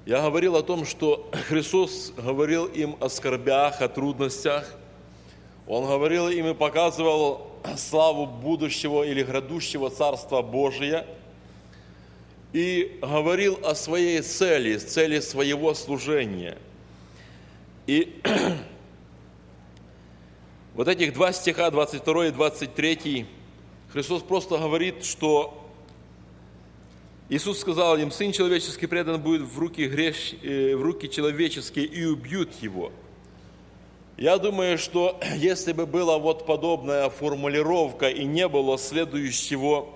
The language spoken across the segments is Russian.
Я говорил о том, что Христос говорил им о скорбях, о трудностях. Он говорил им и показывал славу будущего или грядущего Царства Божия. И говорил о своей цели своего служения. И вот этих два стиха, 22 и 23, Христос просто говорит, что Иисус сказал им: «Сын человеческий предан будет в руки человеческие, и убьют его». Я думаю, что если бы была вот подобная формулировка и не было следующего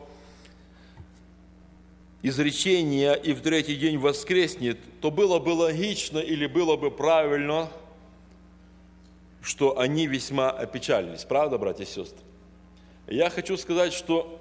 изречения «и в третий день воскреснет», то было бы логично или было бы правильно, что они весьма опечалились. Правда, братья и сестры? Я хочу сказать, что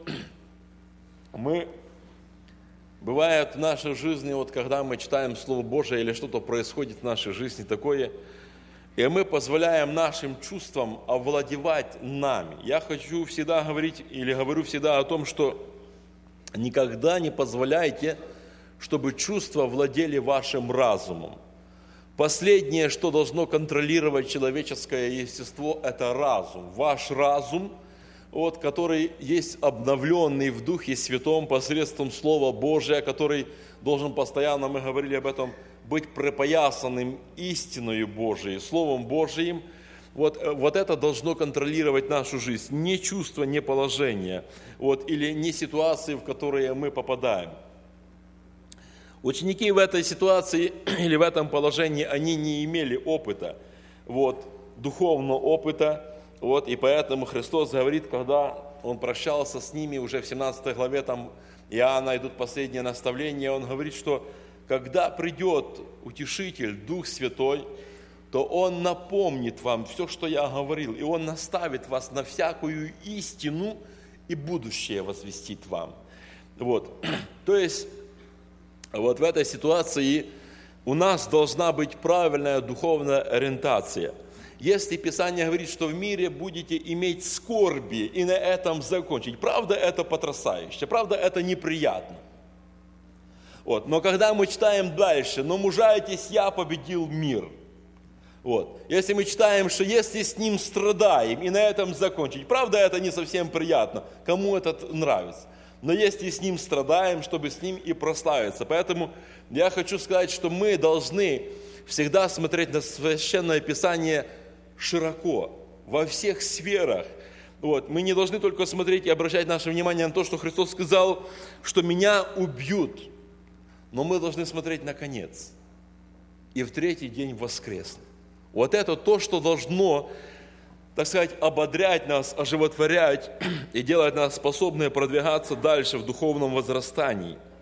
бывает в нашей жизни, вот когда мы читаем Слово Божие или что-то происходит в нашей жизни такое, и мы позволяем нашим чувствам овладевать нами. Я хочу всегда говорить, или говорю всегда о том, что никогда не позволяйте, чтобы чувства владели вашим разумом. Последнее, что должно контролировать человеческое естество, это разум. Ваш разум, вот, который есть обновленный в Духе Святом посредством Слова Божия, который должен постоянно, мы говорили об этом, быть припоясанным истиною Божией, Словом Божиим. Вот это должно контролировать нашу жизнь. Не чувство, не положение, или не ситуации, в которые мы попадаем. Ученики в этой ситуации или в этом положении, они не имели опыта, духовного опыта. И поэтому Христос говорит, когда Он прощался с ними, уже в 17 главе, там Иоанна идут последние наставления, Он говорит, что когда придет Утешитель, Дух Святой, то Он напомнит вам все, что я говорил, и Он наставит вас на всякую истину и будущее возвестит вам. То есть, в этой ситуации у нас должна быть правильная духовная ориентация. Если Писание говорит, что в мире будете иметь скорби и на этом закончить, правда, это потрясающе, правда, это неприятно. Но когда мы читаем дальше, «но мужайтесь, я победил мир». Если мы читаем, что если с ним страдаем и на этом закончить, правда, это не совсем приятно, кому это нравится. Но если с ним страдаем, чтобы с ним и прославиться. Поэтому я хочу сказать, что мы должны всегда смотреть на Священное Писание широко, во всех сферах. Мы не должны только смотреть и обращать наше внимание на то, что Христос сказал, что меня убьют. Но мы должны смотреть на конец. И в третий день воскреснет. Это то, что должно, так сказать, ободрять нас, оживотворять и делать нас способными продвигаться дальше в духовном возрастании.